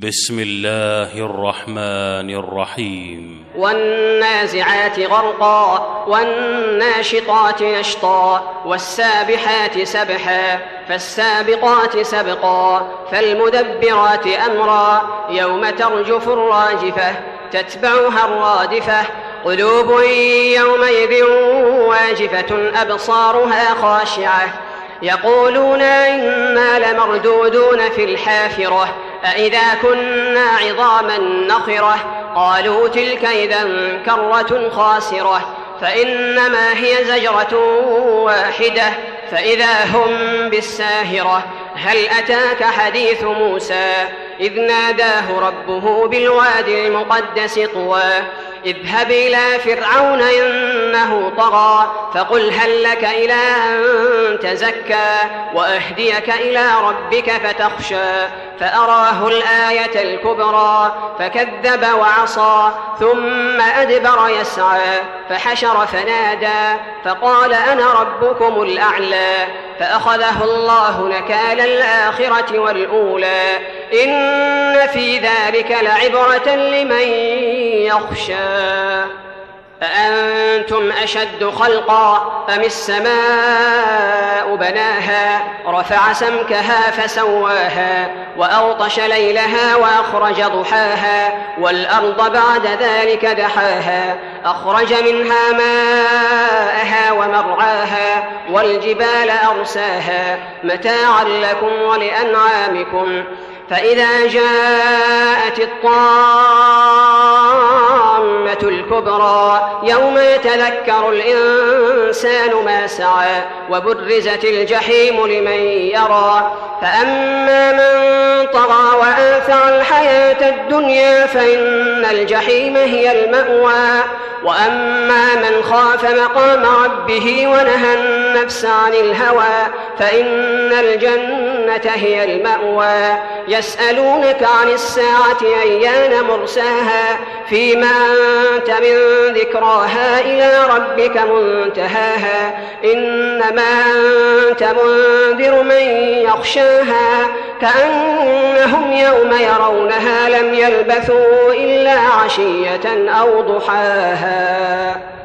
بسم الله الرحمن الرحيم والنازعات غرقا والناشطات نشطا والسابحات سبحا فالسابقات سبقا فالمدبرات أمرا يوم ترجف الراجفة تتبعها الرادفة قلوب يومئذ واجفة أبصارها خاشعة يقولون إنا لمردودون في الحافرة أإذا كنا عظاما نخرة قالوا تلك إذا كرة خاسرة فإنما هي زجرة واحدة فإذا هم بالساهرة هل أتاك حديث موسى إذ ناداه ربه بالوادي المقدس طوى اذهب إلى فرعون إنه طغى فقل هل لك إلى أن تزكى وأهديك إلى ربك فتخشى فأراه الآية الكبرى فكذب وعصى ثم أدبر يسعى فحشر فنادى فقال أنا ربكم الأعلى فأخذه الله نكال الآخرة والأولى إن في ذلك لعبرة لمن يخشى أأنتم أشد خلقا أم السماء بناها رفع سمكها فسواها وأغطش ليلها وأخرج ضحاها والأرض بعد ذلك دحاها أخرج منها ماءها ومرعاها والجبال أرساها متاعا لكم ولأنعامكم فإذا جاءت الطامة الكبرى يوم يتذكر الإنسان ما سعى وبرزت الجحيم لمن يرى فأما من طغى وآثر الحياة الدنيا فإن الجحيم هي المأوى وأما من خاف مقام ربه ونهى النفس عن الهوى فإن الجنة هي المأوى يسألونك عن الساعة أيان مرساها فيما أنت من ذكراها إلى ربك منتهاها إنما أنت منذر من يخشاها كأنهم يوم يرونها لم يلبثوا إلا عشية أو ضحاها.